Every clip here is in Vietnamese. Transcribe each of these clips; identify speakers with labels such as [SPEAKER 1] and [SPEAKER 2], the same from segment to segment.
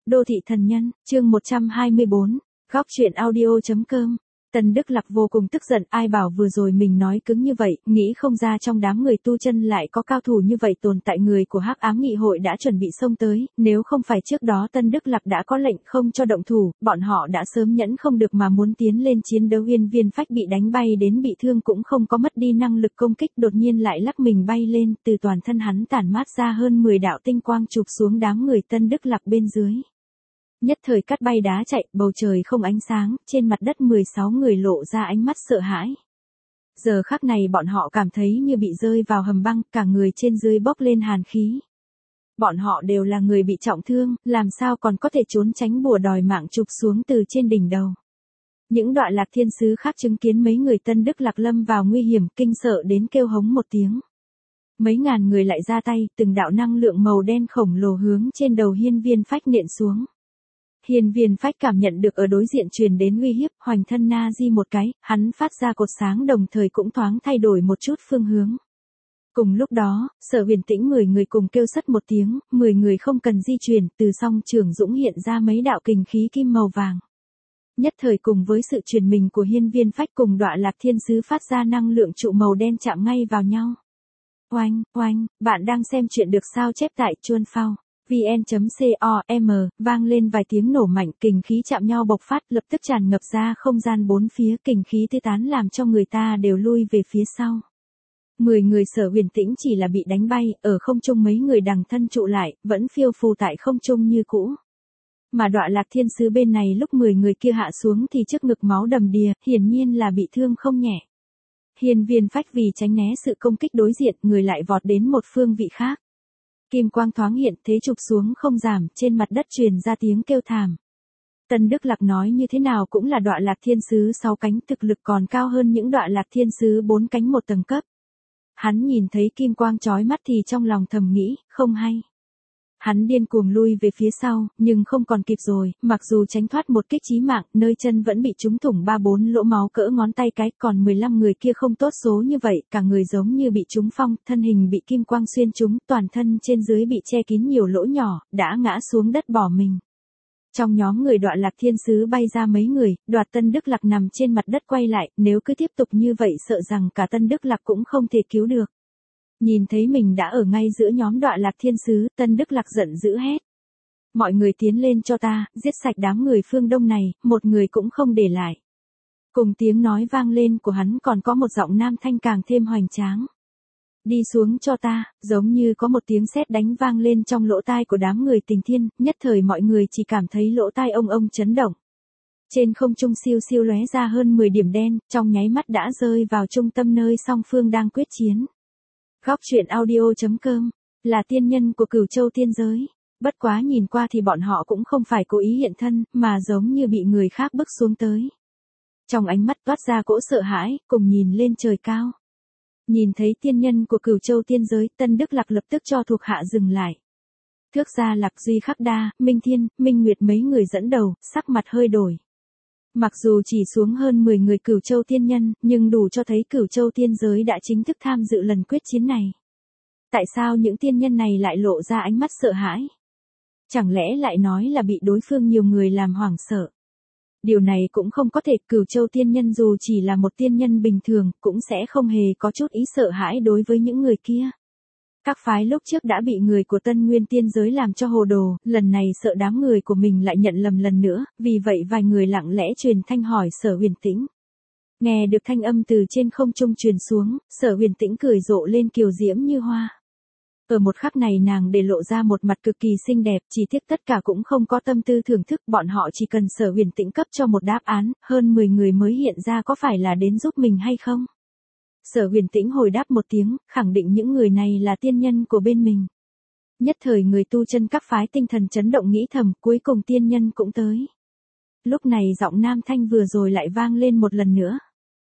[SPEAKER 1] Đô thị thần nhân, chương 124, góc truyện audio.com. Tân Đức Lạc vô cùng tức giận, ai bảo vừa rồi mình nói cứng như vậy, nghĩ không ra trong đám người tu chân lại có cao thủ như vậy tồn tại. Người của Hắc Ám Nghị hội đã chuẩn bị xông tới, nếu không phải trước đó Tân Đức Lạc đã có lệnh không cho động thủ, bọn họ đã sớm nhẫn không được mà muốn tiến lên chiến đấu. Hiên Viên Phách bị đánh bay đến bị thương cũng không có mất đi năng lực công kích, đột nhiên lại lắc mình bay lên, từ toàn thân hắn tản mát ra hơn 10 đạo tinh quang chụp xuống đám người Tân Đức Lạc bên dưới. Nhất thời cắt bay đá chạy, bầu trời không ánh sáng, trên mặt đất 16 người lộ ra ánh mắt sợ hãi. Giờ khắc này bọn họ cảm thấy như bị rơi vào hầm băng, cả người trên dưới bốc lên hàn khí. Bọn họ đều là người bị trọng thương, làm sao còn có thể trốn tránh bùa đòi mạng chụp xuống từ trên đỉnh đầu. Những Đoạ Lạc thiên sứ khác chứng kiến mấy người Tân Đức Lạc lâm vào nguy hiểm, kinh sợ đến kêu hống một tiếng. Mấy ngàn người lại ra tay, từng đạo năng lượng màu đen khổng lồ hướng trên đầu Hiên Viên Phách nện xuống. Hiên Viên Phách cảm nhận được ở đối diện truyền đến uy hiếp, hoành thân na di một cái, hắn phát ra cột sáng đồng thời cũng thoáng thay đổi một chút phương hướng. Cùng lúc đó, Sở Huyền Tĩnh 10 người cùng kêu sất một tiếng, 10 người không cần di chuyển, từ song trường dũng hiện ra mấy đạo kình khí kim màu vàng. Nhất thời cùng với sự truyền mình của Hiên Viên Phách cùng Đoạ Lạc thiên sứ phát ra năng lượng trụ màu đen chạm ngay vào nhau. Oanh, oanh, bạn đang xem chuyện được sao chép tại Chuan Phao. vn.com, vang lên vài tiếng nổ mạnh, kình khí chạm nhau bộc phát, lập tức tràn ngập ra không gian bốn phía, kình khí tứ tán làm cho người ta đều lui về phía sau. 10 người Sở Huyền Tĩnh chỉ là bị đánh bay, ở không trung mấy người đằng thân trụ lại, vẫn phiêu phù tại không trung như cũ. Mà Đoạ Lạc thiên sứ bên này lúc 10 người kia hạ xuống thì trước ngực máu đầm đìa, hiển nhiên là bị thương không nhẹ. Hiên Viên Phách vì tránh né sự công kích đối diện, người lại vọt đến một phương vị khác. Kim quang thoáng hiện, thế chụp xuống không giảm, trên mặt đất truyền ra tiếng kêu thảm. Tân Đức Lạc nói như thế nào cũng là Đoạ Lạc thiên sứ 6 cánh, thực lực còn cao hơn những Đoạ Lạc thiên sứ 4 cánh một tầng cấp. Hắn nhìn thấy kim quang chói mắt thì trong lòng thầm nghĩ, không hay. Hắn điên cuồng lui về phía sau, nhưng không còn kịp rồi, mặc dù tránh thoát một kích chí mạng, nơi chân vẫn bị trúng thủng 3-4 lỗ máu cỡ ngón tay cái, còn 15 người kia không tốt số như vậy, cả người giống như bị trúng phong, thân hình bị kim quang xuyên trúng, toàn thân trên dưới bị che kín nhiều lỗ nhỏ, đã ngã xuống đất bỏ mình. Trong nhóm người Đoạ Lạc thiên sứ bay ra mấy người, Đoạt Tân Đức Lạc nằm trên mặt đất quay lại, nếu cứ tiếp tục như vậy sợ rằng cả Tân Đức Lạc cũng không thể cứu được. Nhìn thấy mình đã ở ngay giữa nhóm Đoạ Lạc thiên sứ, Tân Đức Lạc giận dữ hét. Mọi người tiến lên cho ta, giết sạch đám người phương Đông này, một người cũng không để lại. Cùng tiếng nói vang lên của hắn còn có một giọng nam thanh càng thêm hoành tráng. Đi xuống cho ta, giống như có một tiếng sét đánh vang lên trong lỗ tai của đám người Tình Thiên, nhất thời mọi người chỉ cảm thấy lỗ tai ông chấn động. Trên không trung siêu siêu lóe ra hơn 10 điểm đen, trong nháy mắt đã rơi vào trung tâm nơi song phương đang quyết chiến. Góc truyện audio.com, là tiên nhân của Cửu Châu tiên giới. Bất quá nhìn qua thì bọn họ cũng không phải cố ý hiện thân, mà giống như bị người khác bức xuống tới. Trong ánh mắt toát ra cỗ sợ hãi, cùng nhìn lên trời cao. Nhìn thấy tiên nhân của Cửu Châu tiên giới, Tân Đức Lạc lập tức cho thuộc hạ dừng lại. Thước Gia Lạc Duy Khắc Đa, Minh Thiên, Minh Nguyệt mấy người dẫn đầu, sắc mặt hơi đổi. Mặc dù chỉ xuống hơn 10 người Cửu Châu tiên nhân, nhưng đủ cho thấy Cửu Châu tiên giới đã chính thức tham dự lần quyết chiến này. Tại sao những tiên nhân này lại lộ ra ánh mắt sợ hãi? Chẳng lẽ lại nói là bị đối phương nhiều người làm hoảng sợ? Điều này cũng không có thể, Cửu Châu tiên nhân dù chỉ là một tiên nhân bình thường, cũng sẽ không hề có chút ý sợ hãi đối với những người kia. Các phái lúc trước đã bị người của Tân Nguyên tiên giới làm cho hồ đồ, lần này sợ đám người của mình lại nhận lầm lần nữa, vì vậy vài người lặng lẽ truyền thanh hỏi Sở Huyền Tĩnh. Nghe được thanh âm từ trên không trung truyền xuống, Sở Huyền Tĩnh cười rộ lên kiều diễm như hoa. Ở một khắc này nàng để lộ ra một mặt cực kỳ xinh đẹp, chỉ tiếc tất cả cũng không có tâm tư thưởng thức, bọn họ chỉ cần Sở Huyền Tĩnh cấp cho một đáp án, hơn 10 người mới hiện ra có phải là đến giúp mình hay không? Sở Huyền Tĩnh hồi đáp một tiếng, khẳng định những người này là tiên nhân của bên mình. Nhất thời người tu chân các phái tinh thần chấn động nghĩ thầm, cuối cùng tiên nhân cũng tới. Lúc này giọng nam thanh vừa rồi lại vang lên một lần nữa.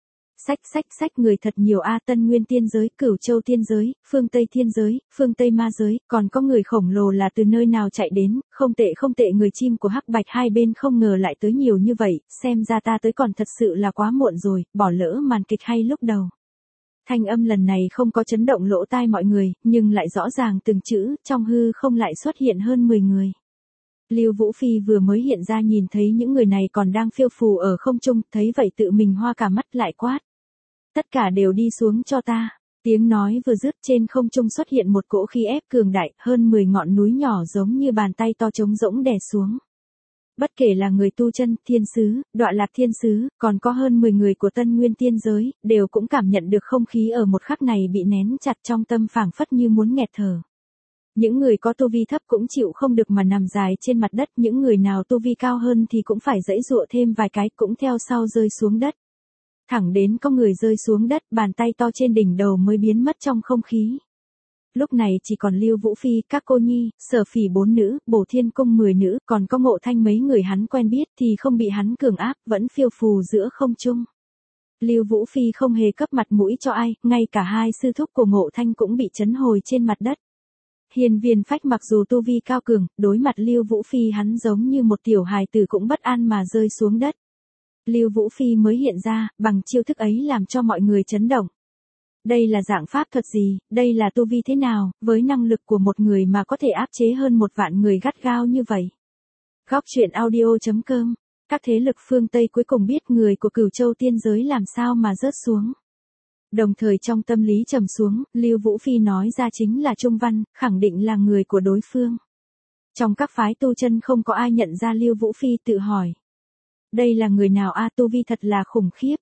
[SPEAKER 1] Sách người thật nhiều a, Tân Nguyên tiên giới, Cửu Châu tiên giới, phương Tây thiên giới, phương Tây ma giới, còn có người khổng lồ là từ nơi nào chạy đến, không tệ người chim của Hắc Bạch hai bên không ngờ lại tới nhiều như vậy, xem ra ta tới còn thật sự là quá muộn rồi, bỏ lỡ màn kịch hay lúc đầu. Thanh âm lần này không có chấn động lỗ tai mọi người, nhưng lại rõ ràng từng chữ, trong hư không lại xuất hiện hơn 10 người. Lưu Vũ Phi vừa mới hiện ra nhìn thấy những người này còn đang phiêu phù ở không trung, thấy vậy tự mình hoa cả mắt lại quát. Tất cả đều đi xuống cho ta. Tiếng nói vừa dứt trên không trung xuất hiện một cỗ khí ép cường đại, hơn 10 ngọn núi nhỏ giống như bàn tay to trống rỗng đè xuống. Bất kể là người tu chân, thiên sứ, Đọa Lạc thiên sứ, còn có hơn 10 người của Tân Nguyên tiên giới, đều cũng cảm nhận được không khí ở một khắc này bị nén chặt trong tâm phảng phất như muốn nghẹt thở. Những người có tu vi thấp cũng chịu không được mà nằm dài trên mặt đất, những người nào tu vi cao hơn thì cũng phải giãy giụa thêm vài cái cũng theo sau rơi xuống đất. Thẳng đến có người rơi xuống đất, bàn tay to trên đỉnh đầu mới biến mất trong không khí. Lúc này chỉ còn Lưu Vũ Phi, các cô nhi, Sở Phỉ 4 nữ, Bổ Thiên Cung 10 nữ, còn có Ngộ Thanh mấy người hắn quen biết thì không bị hắn cường áp, vẫn phiêu phù giữa không trung. Lưu Vũ Phi không hề cấp mặt mũi cho ai, ngay cả hai sư thúc của Ngộ Thanh cũng bị chấn hồi trên mặt đất. Hiên Viên Phách mặc dù tu vi cao cường, đối mặt Lưu Vũ Phi hắn giống như một tiểu hài tử cũng bất an mà rơi xuống đất. Lưu Vũ Phi mới hiện ra, bằng chiêu thức ấy làm cho mọi người chấn động. Đây là dạng pháp thuật gì, đây là tu vi thế nào, với năng lực của một người mà có thể áp chế hơn 1 vạn người gắt gao như vậy. Góc truyện audio.com, các thế lực phương Tây cuối cùng biết người của Cửu Châu tiên giới làm sao mà rớt xuống. Đồng thời trong tâm lý trầm xuống, Lưu Vũ Phi nói ra chính là Trung Văn, khẳng định là người của đối phương. Trong các phái tu chân không có ai nhận ra Lưu Vũ Phi, tự hỏi. Đây là người nào a, tu vi thật là khủng khiếp.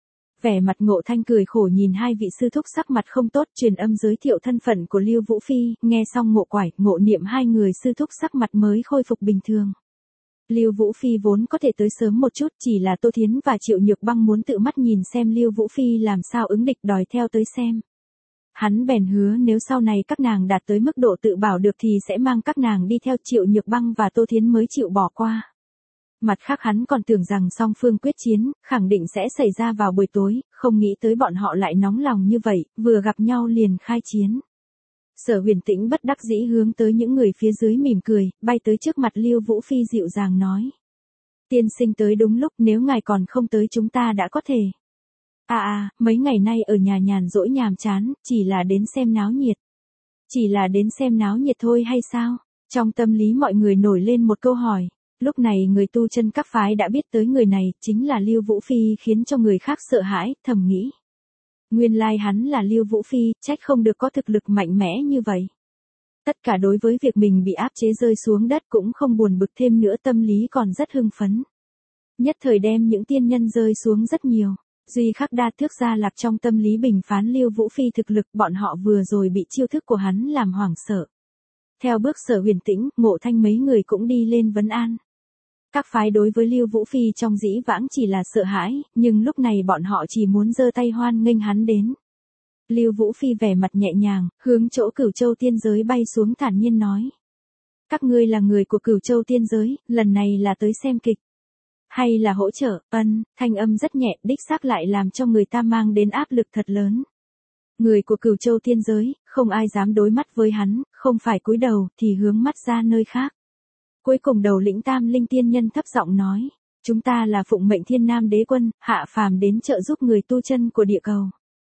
[SPEAKER 1] Vẻ mặt Ngộ Thanh cười khổ nhìn hai vị sư thúc sắc mặt không tốt, truyền âm giới thiệu thân phận của Lưu Vũ Phi, nghe xong Ngộ Quải, Ngộ Niệm hai người sư thúc sắc mặt mới khôi phục bình thường. Lưu Vũ Phi vốn có thể tới sớm một chút, chỉ là Tô Thiến và Triệu Nhược Băng muốn tự mắt nhìn xem Lưu Vũ Phi làm sao ứng địch, đòi theo tới xem. Hắn bèn hứa nếu sau này các nàng đạt tới mức độ tự bảo được thì sẽ mang các nàng đi theo, Triệu Nhược Băng và Tô Thiến mới chịu bỏ qua. Mặt khác hắn còn tưởng rằng song phương quyết chiến, khẳng định sẽ xảy ra vào buổi tối, không nghĩ tới bọn họ lại nóng lòng như vậy, vừa gặp nhau liền khai chiến. Sở Huyền Tĩnh bất đắc dĩ hướng tới những người phía dưới mỉm cười, bay tới trước mặt Lưu Vũ Phi dịu dàng nói. Tiên sinh tới đúng lúc, nếu ngài còn không tới chúng ta đã có thể. Mấy ngày nay ở nhà nhàn rỗi nhàm chán, chỉ là đến xem náo nhiệt. Chỉ là đến xem náo nhiệt thôi hay sao? Trong tâm lý mọi người nổi lên một câu hỏi. Lúc này người tu chân các phái đã biết tới người này, chính là Lưu Vũ Phi, khiến cho người khác sợ hãi, thầm nghĩ. Nguyên lai hắn là Lưu Vũ Phi, trách không được có thực lực mạnh mẽ như vậy. Tất cả đối với việc mình bị áp chế rơi xuống đất cũng không buồn bực thêm nữa, tâm lý còn rất hưng phấn. Nhất thời đem những tiên nhân rơi xuống rất nhiều. Duy Khắc Đa Thước Gia Lạc trong tâm lý bình phán Lưu Vũ Phi thực lực, bọn họ vừa rồi bị chiêu thức của hắn làm hoảng sợ. Theo bước Sở Huyền Tĩnh, Ngộ Thanh mấy người cũng đi lên vấn an. Các phái đối với Lưu Vũ Phi trong dĩ vãng chỉ là sợ hãi, nhưng lúc này bọn họ chỉ muốn giơ tay hoan nghênh hắn đến. Lưu Vũ Phi vẻ mặt nhẹ nhàng, hướng chỗ Cửu Châu tiên giới bay xuống thản nhiên nói. Các ngươi là người của Cửu Châu tiên giới, lần này là tới xem kịch. Hay là hỗ trợ, thanh âm rất nhẹ, đích xác lại làm cho người ta mang đến áp lực thật lớn. Người của Cửu Châu tiên giới, không ai dám đối mắt với hắn, không phải cúi đầu thì hướng mắt ra nơi khác. Cuối cùng đầu lĩnh Tam Linh tiên nhân thấp giọng nói, chúng ta là phụng mệnh Thiên Nam đế quân, hạ phàm đến trợ giúp người tu chân của địa cầu.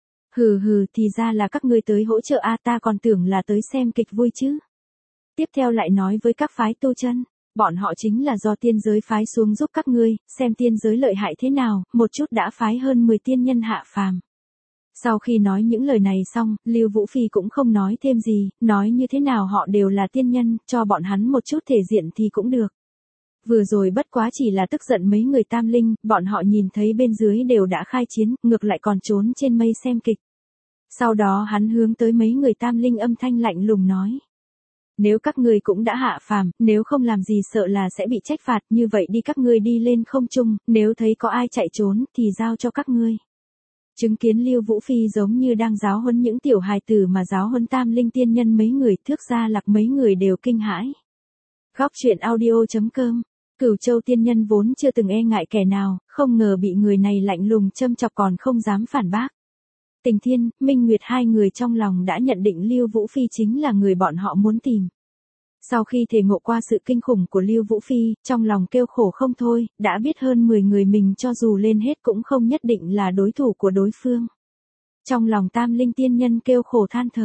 [SPEAKER 1] Hừ, thì ra là các ngươi tới hỗ trợ ta còn tưởng là tới xem kịch vui chứ. Tiếp theo lại nói với các phái tu chân, bọn họ chính là do tiên giới phái xuống giúp các ngươi, xem tiên giới lợi hại thế nào, một chút đã phái hơn 10 tiên nhân hạ phàm. Sau khi nói những lời này xong, Lưu Vũ Phi cũng không nói thêm gì, nói như thế nào họ đều là tiên nhân, cho bọn hắn một chút thể diện thì cũng được. Vừa rồi bất quá chỉ là tức giận mấy người Tam Linh, bọn họ nhìn thấy bên dưới đều đã khai chiến, ngược lại còn trốn trên mây xem kịch. Sau đó hắn hướng tới mấy người Tam Linh âm thanh lạnh lùng nói. Nếu các ngươi cũng đã hạ phàm, nếu không làm gì sợ là sẽ bị trách phạt, như vậy đi các ngươi đi lên không trung, nếu thấy có ai chạy trốn thì giao cho các ngươi. Chứng kiến Lưu Vũ Phi giống như đang giáo huấn những tiểu hài tử mà giáo huấn Tam Linh tiên nhân mấy người, Thước Gia Lạc mấy người đều kinh hãi. Góc truyện audio.com, Cửu Châu tiên nhân vốn chưa từng e ngại kẻ nào, không ngờ bị người này lạnh lùng châm chọc còn không dám phản bác. Tình Thiên, Minh Nguyệt hai người trong lòng đã nhận định Lưu Vũ Phi chính là người bọn họ muốn tìm. Sau khi thể ngộ qua sự kinh khủng của Lưu Vũ Phi, trong lòng kêu khổ không thôi, đã biết hơn 10 người mình cho dù lên hết cũng không nhất định là đối thủ của đối phương. Trong lòng Tam Linh tiên nhân kêu khổ than thở,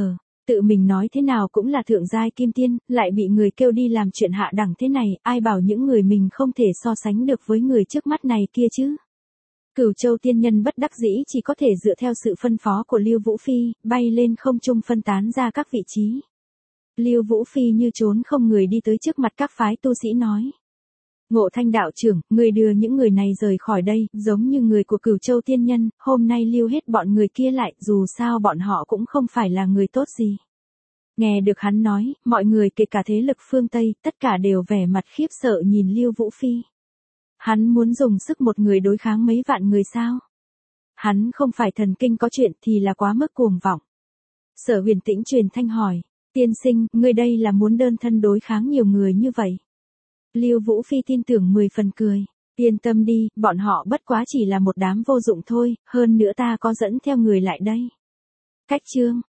[SPEAKER 1] Tự mình nói thế nào cũng là thượng giai kim tiên, lại bị người kêu đi làm chuyện hạ đẳng thế này, ai bảo những người mình không thể so sánh được với người trước mắt này kia chứ. Cửu Châu tiên nhân bất đắc dĩ chỉ có thể dựa theo sự phân phó của Lưu Vũ Phi, bay lên không trung phân tán ra các vị trí. Lưu Vũ Phi như trốn không người đi tới trước mặt các phái tu sĩ nói. Ngộ Thanh đạo trưởng, người đưa những người này rời khỏi đây, giống như người của Cửu Châu tiên nhân, hôm nay lưu hết bọn người kia lại, dù sao bọn họ cũng không phải là người tốt gì. Nghe được hắn nói, mọi người kể cả thế lực phương Tây, tất cả đều vẻ mặt khiếp sợ nhìn Lưu Vũ Phi. Hắn muốn dùng sức một người đối kháng mấy vạn người sao? Hắn không phải thần kinh có chuyện thì là quá mức cuồng vọng. Sở Huyền Tĩnh truyền thanh hỏi, tiên sinh, ngươi đây là muốn đơn thân đối kháng nhiều người như vậy? Lưu Vũ Phi tin tưởng 10 phần cười, yên tâm đi, bọn họ bất quá chỉ là một đám vô dụng thôi, hơn nữa ta có dẫn theo người lại đây. Cách chương